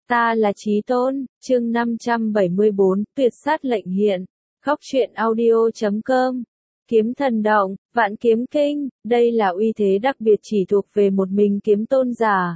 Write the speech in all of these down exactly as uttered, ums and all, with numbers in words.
Ta là Chí Tôn, chương năm trăm bảy mươi bốn, tuyệt sát lệnh hiện. Góc truyện audio chấm com. Kiếm thần động, vạn kiếm kinh, đây là uy thế đặc biệt chỉ thuộc về một mình kiếm tôn giả.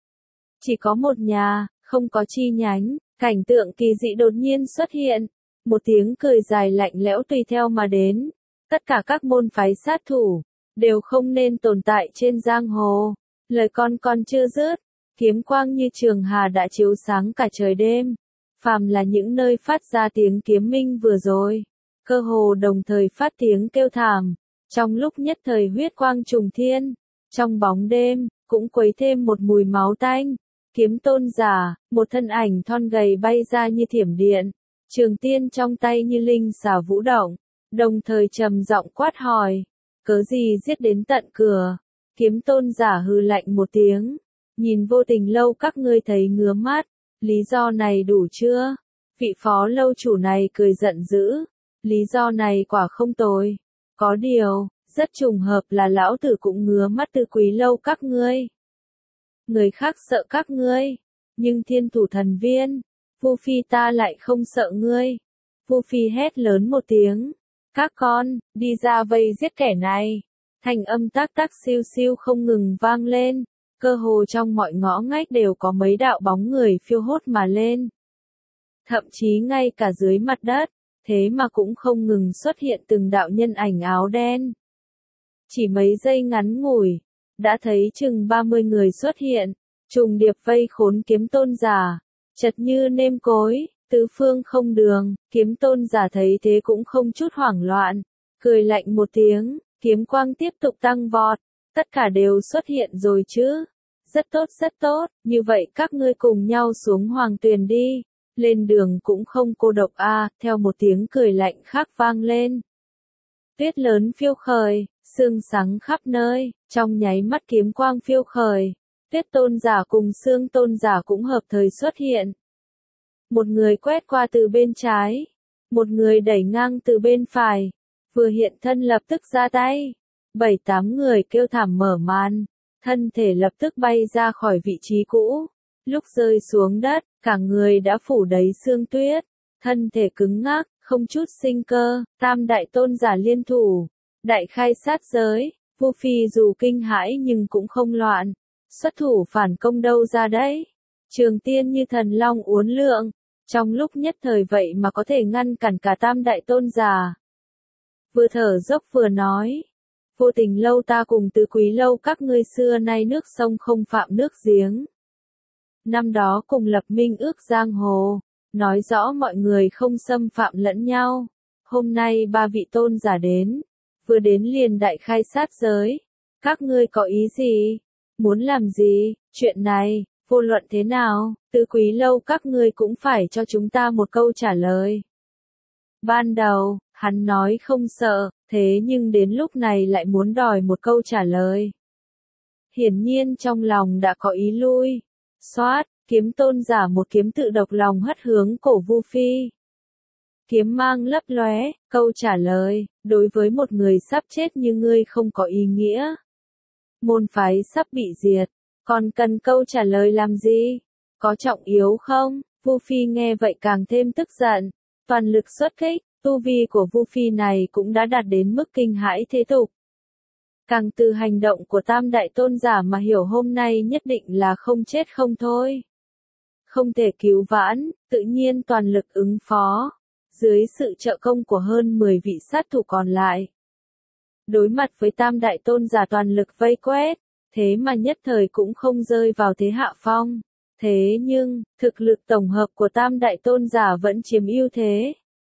Chỉ có một nhà, không có chi nhánh, cảnh tượng kỳ dị đột nhiên xuất hiện. Một tiếng cười dài lạnh lẽo tùy theo mà đến. Tất cả các môn phái sát thủ, đều không nên tồn tại trên giang hồ. Lời con còn chưa dứt. Kiếm quang như trường hà đã chiếu sáng cả trời đêm. Phàm là những nơi phát ra tiếng kiếm minh vừa rồi, cơ hồ đồng thời phát tiếng kêu thảm. Trong lúc nhất thời huyết quang trùng thiên, trong bóng đêm, cũng quấy thêm một mùi máu tanh. Kiếm tôn giả, một thân ảnh thon gầy bay ra như thiểm điện, trường tiên trong tay như linh xà vũ động, đồng thời trầm giọng quát hỏi, cớ gì giết đến tận cửa. Kiếm tôn giả hừ lạnh một tiếng. Nhìn Vô Tình Lâu các ngươi thấy ngứa mắt, lý do này đủ chưa? Vị phó lâu chủ này cười giận dữ, lý do này quả không tồi. Có điều, rất trùng hợp là lão tử cũng ngứa mắt Tư Quý Lâu các ngươi. Người khác sợ các ngươi, nhưng Thiên Thủ Thần Viên, Vu Phi ta lại không sợ ngươi. Vu Phi hét lớn một tiếng, các con, đi ra vây giết kẻ này. Thanh âm tác tác siêu siêu không ngừng vang lên. Cơ hồ trong mọi ngõ ngách đều có mấy đạo bóng người phiêu hốt mà lên. Thậm chí ngay cả dưới mặt đất, thế mà cũng không ngừng xuất hiện từng đạo nhân ảnh áo đen. Chỉ mấy giây ngắn ngủi, đã thấy chừng ba mươi người xuất hiện, trùng điệp vây khốn kiếm tôn giả, chật như nêm cối, tứ phương không đường. Kiếm tôn giả thấy thế cũng không chút hoảng loạn, cười lạnh một tiếng, kiếm quang tiếp tục tăng vọt. Tất cả đều xuất hiện rồi chứ. Rất tốt rất tốt, như vậy các ngươi cùng nhau xuống hoàng tuyền đi. Lên đường cũng không cô độc a à, theo một tiếng cười lạnh khác vang lên. Tuyết lớn phiêu khởi, sương sáng khắp nơi, trong nháy mắt kiếm quang phiêu khởi. Tuyết tôn giả cùng sương tôn giả cũng hợp thời xuất hiện. Một người quét qua từ bên trái, một người đẩy ngang từ bên phải, vừa hiện thân lập tức ra tay. Bảy tám người kêu thảm mở màn, thân thể lập tức bay ra khỏi vị trí cũ. Lúc rơi xuống đất, cả người đã phủ đầy sương tuyết, thân thể cứng ngắc, không chút sinh cơ. Tam đại tôn giả liên thủ, đại khai sát giới. Vu Phi dù kinh hãi nhưng cũng không loạn, xuất thủ phản công đâu ra đấy. Trường tiên như thần long uốn lượn, trong lúc nhất thời vậy mà có thể ngăn cản cả tam đại tôn giả. Vừa thở dốc vừa nói. Vô Tình Lâu ta cùng Tứ Quý Lâu các ngươi xưa nay nước sông không phạm nước giếng. Năm đó cùng lập minh ước giang hồ, nói rõ mọi người không xâm phạm lẫn nhau. Hôm nay ba vị tôn giả đến, vừa đến liền đại khai sát giới. Các ngươi có ý gì? Muốn làm gì? Chuyện này, vô luận thế nào, Tứ Quý Lâu các ngươi cũng phải cho chúng ta một câu trả lời. Ban đầu, hắn nói không sợ, thế nhưng đến lúc này lại muốn đòi một câu trả lời. Hiển nhiên trong lòng đã có ý lui. Xoát, kiếm tôn giả một kiếm tự độc lòng hất hướng cổ Vu Phi. Kiếm mang lấp lóe, câu trả lời, đối với một người sắp chết như ngươi không có ý nghĩa. Môn phái sắp bị diệt, còn cần câu trả lời làm gì? Có trọng yếu không? Vu Phi nghe vậy càng thêm tức giận, toàn lực xuất kích. Tu vi của Vu Phi này cũng đã đạt đến mức kinh hãi thế tục. Càng từ hành động của tam đại tôn giả mà hiểu hôm nay nhất định là không chết không thôi. Không thể cứu vãn, tự nhiên toàn lực ứng phó. Dưới sự trợ công của hơn mười vị sát thủ còn lại. Đối mặt với tam đại tôn giả toàn lực vây quét, thế mà nhất thời cũng không rơi vào thế hạ phong. Thế nhưng, thực lực tổng hợp của tam đại tôn giả vẫn chiếm ưu thế.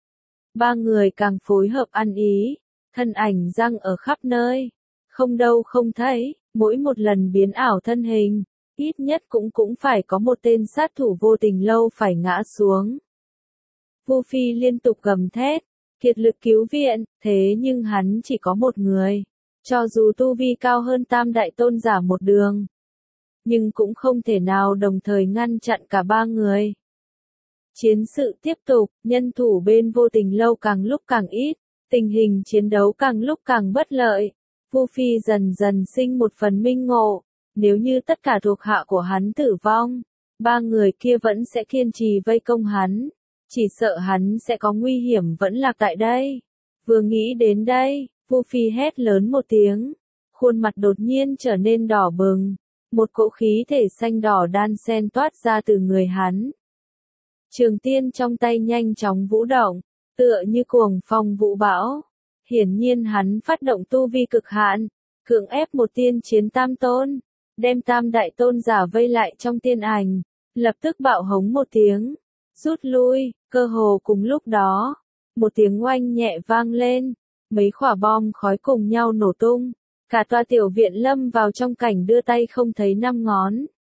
Ba người càng phối hợp ăn ý, thân ảnh giăng ở khắp nơi, không đâu không thấy, mỗi một lần biến ảo thân hình, ít nhất cũng cũng phải có một tên sát thủ Vô Tình Lâu phải ngã xuống. Vu Phi liên tục gầm thét, kiệt lực cứu viện, thế nhưng hắn chỉ có một người, cho dù tu vi cao hơn tam đại tôn giả một đường, nhưng cũng không thể nào đồng thời ngăn chặn cả ba người. Chiến sự tiếp tục, nhân thủ bên Vô Tình Lâu càng lúc càng ít, tình hình chiến đấu càng lúc càng bất lợi. Vu Phi dần dần sinh một phần minh ngộ, nếu như tất cả thuộc hạ của hắn tử vong, ba người kia vẫn sẽ kiên trì vây công hắn. Chỉ sợ hắn sẽ có nguy hiểm vẫn lạc tại đây. Vừa nghĩ đến đây, Vu Phi hét lớn một tiếng. Khuôn mặt đột nhiên trở nên đỏ bừng. Một cỗ khí thể xanh đỏ đan xen toát ra từ người hắn. Trường tiên trong tay nhanh chóng vũ động, tựa như cuồng phong vũ bão. Hiển nhiên hắn phát động tu vi cực hạn, cưỡng ép một tiên chiến tam tôn, đem tam đại tôn giả vây lại trong tiên ảnh, lập tức bạo hống một tiếng, rút lui, cơ hồ cùng lúc đó, một tiếng oanh nhẹ vang lên, mấy quả bom khói cùng nhau nổ tung, cả tòa tiểu viện lâm vào trong cảnh đưa tay không thấy năm ngón.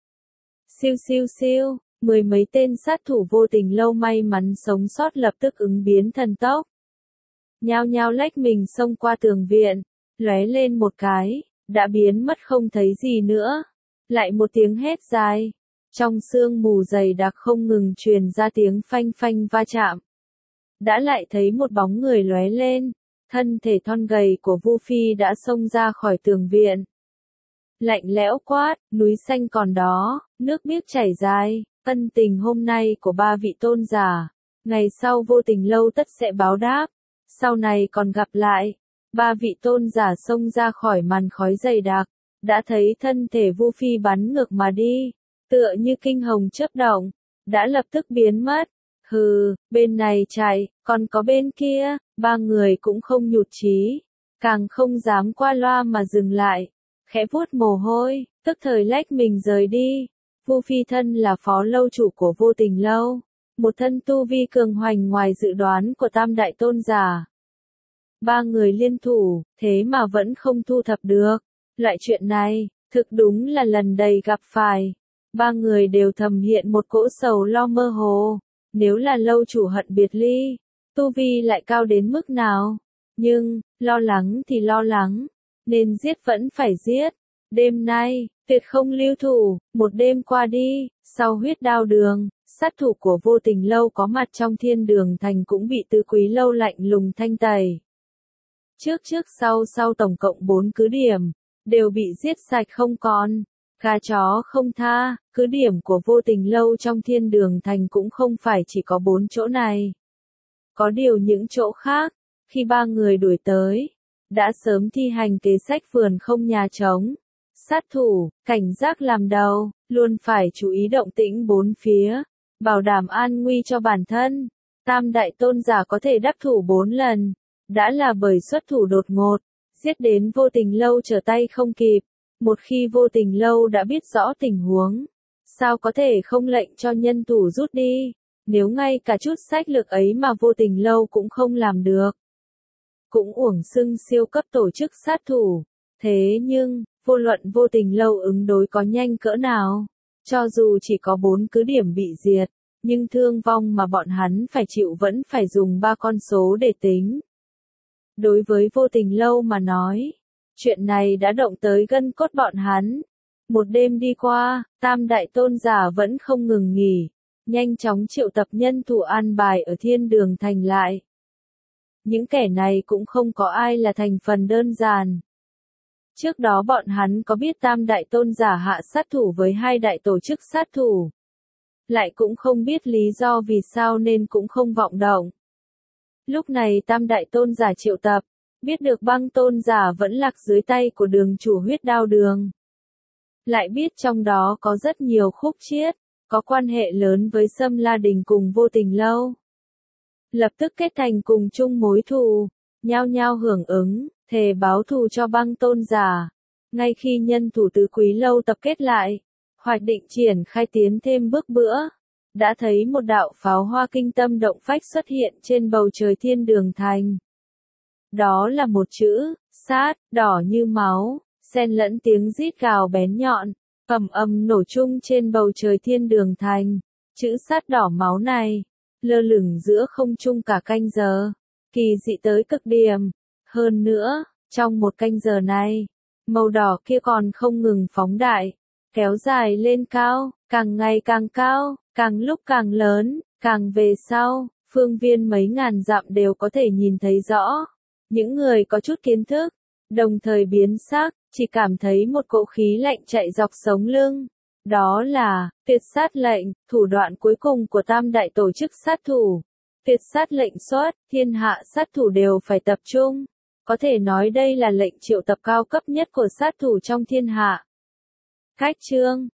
Siêu siêu siêu, mười mấy tên sát thủ vô tình lâu may mắn sống sót lập tức ứng biến thần tốc. Nhao nhao lách mình xông qua tường viện, lóe lên một cái, đã biến mất không thấy gì nữa. Lại một tiếng hét dài, trong sương mù dày đặc không ngừng truyền ra tiếng phanh phanh va chạm. Đã lại thấy một bóng người lóe lên, thân thể thon gầy của Vu Phi đã xông ra khỏi tường viện. Lạnh lẽo quát, núi xanh còn đó, nước biếc chảy dài, ân tình hôm nay của ba vị tôn giả, ngày sau vô tình lâu tất sẽ báo đáp. Sau này còn gặp lại, ba vị tôn giả xông ra khỏi màn khói dày đặc, đã thấy thân thể Vu Phi bắn ngược mà đi, tựa như kinh hồng chớp động, đã lập tức biến mất. Hừ, bên này chạy, còn có bên kia, ba người cũng không nhụt chí, càng không dám qua loa mà dừng lại, khẽ vuốt mồ hôi, tức thời lách mình rời đi. Vu Phi thân là phó lâu chủ của vô tình lâu, một thân tu vi cường hoành ngoài dự đoán của tam đại tôn giả. Ba người liên thủ, thế mà vẫn không thu thập được. Loại chuyện này, thực đúng là lần đầy gặp phải. Ba người đều thầm hiện một cỗ sầu lo mơ hồ. Nếu là lâu chủ hận biệt ly, tu vi lại cao đến mức nào? Nhưng, lo lắng thì lo lắng, nên giết vẫn phải giết. Đêm nay, tuyệt không lưu thủ, một đêm qua đi, sau huyết đao đường, sát thủ của vô tình lâu có mặt trong thiên đường thành cũng bị tứ quý lâu lạnh lùng thanh tẩy. Trước trước sau sau tổng cộng bốn cứ điểm, đều bị giết sạch không còn. Gà chó không tha, cứ điểm của vô tình lâu trong thiên đường thành cũng không phải chỉ có bốn chỗ này. Có điều những chỗ khác, khi ba người đuổi tới, đã sớm thi hành kế sách vườn không nhà trống. Sát thủ, cảnh giác làm đầu, luôn phải chú ý động tĩnh bốn phía, bảo đảm an nguy cho bản thân. Tam đại tôn giả có thể đắc thủ bốn lần, đã là bởi xuất thủ đột ngột, giết đến vô tình lâu trở tay không kịp. Một khi vô tình lâu đã biết rõ tình huống, sao có thể không lệnh cho nhân thủ rút đi, nếu ngay cả chút sách lược ấy mà vô tình lâu cũng không làm được. Cũng uổng xưng siêu cấp tổ chức sát thủ, thế nhưng, vô luận vô tình lâu ứng đối có nhanh cỡ nào, cho dù chỉ có bốn cứ điểm bị diệt, nhưng thương vong mà bọn hắn phải chịu vẫn phải dùng ba con số để tính. Đối với vô tình lâu mà nói, chuyện này đã động tới gân cốt bọn hắn. Một đêm đi qua, tam đại tôn giả vẫn không ngừng nghỉ, nhanh chóng triệu tập nhân thủ an bài ở thiên đường thành lại. Những kẻ này cũng không có ai là thành phần đơn giản. Trước đó bọn hắn có biết tam đại tôn giả hạ sát thủ với hai đại tổ chức sát thủ. Lại cũng không biết lý do vì sao nên cũng không vọng động. Lúc này tam đại tôn giả triệu tập, biết được băng tôn giả vẫn lạc dưới tay của đường chủ huyết đao đường. Lại biết trong đó có rất nhiều khúc chiết, có quan hệ lớn với Sâm La Đình cùng vô tình lâu. Lập tức kết thành cùng chung mối thù, nhao nhao hưởng ứng, thề báo thù cho băng tôn giả. Ngay khi nhân thủ tứ quý lâu tập kết lại, hoạch định triển khai tiến thêm bước bữa, đã thấy một đạo pháo hoa kinh tâm động phách xuất hiện trên bầu trời thiên đường thành. Đó là một chữ, sát, đỏ như máu, xen lẫn tiếng rít gào bén nhọn, ầm ầm nổ chung trên bầu trời thiên đường thành. Chữ sát đỏ máu này, lơ lửng giữa không trung cả canh giờ, kỳ dị tới cực điểm. Hơn nữa, trong một canh giờ này, màu đỏ kia còn không ngừng phóng đại, kéo dài lên cao, càng ngày càng cao, càng lúc càng lớn, càng về sau, phương viên mấy ngàn dặm đều có thể nhìn thấy rõ. Những người có chút kiến thức, đồng thời biến sắc, chỉ cảm thấy một cỗ khí lạnh chạy dọc sống lưng. Đó là, tuyệt sát lệnh, thủ đoạn cuối cùng của tam đại tổ chức sát thủ. Tuyệt sát lệnh xuất, thiên hạ sát thủ đều phải tập trung. Có thể nói đây là lệnh triệu tập cao cấp nhất của sát thủ trong thiên hạ. Cách chương